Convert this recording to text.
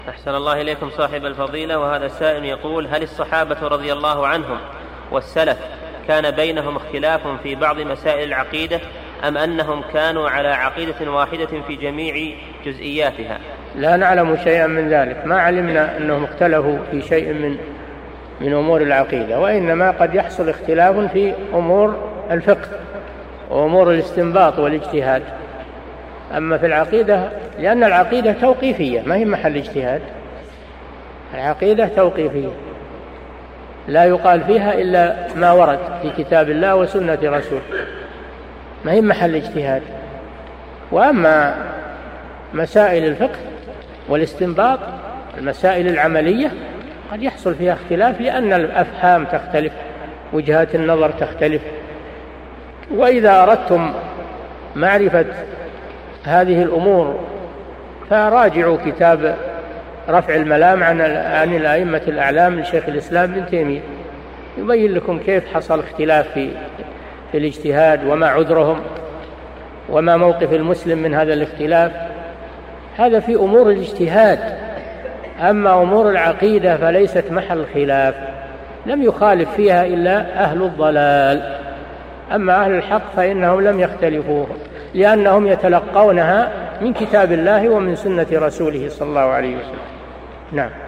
أحسن الله إليكم صاحب الفضيلة. وهذا السائل يقول: هل الصحابة رضي الله عنهم والسلف كان بينهم اختلاف في بعض مسائل العقيدة، أم أنهم كانوا على عقيدة واحدة في جميع جزئياتها؟ لا نعلم شيئا من ذلك، ما علمنا أنهم اختلفوا في شيء من أمور العقيدة، وإنما قد يحصل اختلاف في أمور الفقه وأمور الاستنباط والاجتهاد. أما في العقيدة، لأن العقيدة توقيفية ما هي محل اجتهاد، العقيدة توقيفية لا يقال فيها إلا ما ورد في كتاب الله وسنة رسوله، ما هي محل اجتهاد. وأما مسائل الفقه والاستنباط، المسائل العملية، قد يحصل فيها اختلاف لأن الأفهام تختلف، وجهات النظر تختلف. وإذا أردتم معرفة هذه الأمور فراجعوا كتاب رفع الملام عن الأئمة الأعلام لشيخ الإسلام ابن تيمية، يبين لكم كيف حصل اختلاف في الاجتهاد، وما عذرهم، وما موقف المسلم من هذا الاختلاف. هذا في أمور الاجتهاد. أما أمور العقيدة فليست محل خلاف، لم يخالف فيها إلا أهل الضلال. أما أهل الحق فإنهم لم يختلفوا، لأنهم يتلقونها من كتاب الله ومن سنة رسوله صلى الله عليه وسلم. نعم.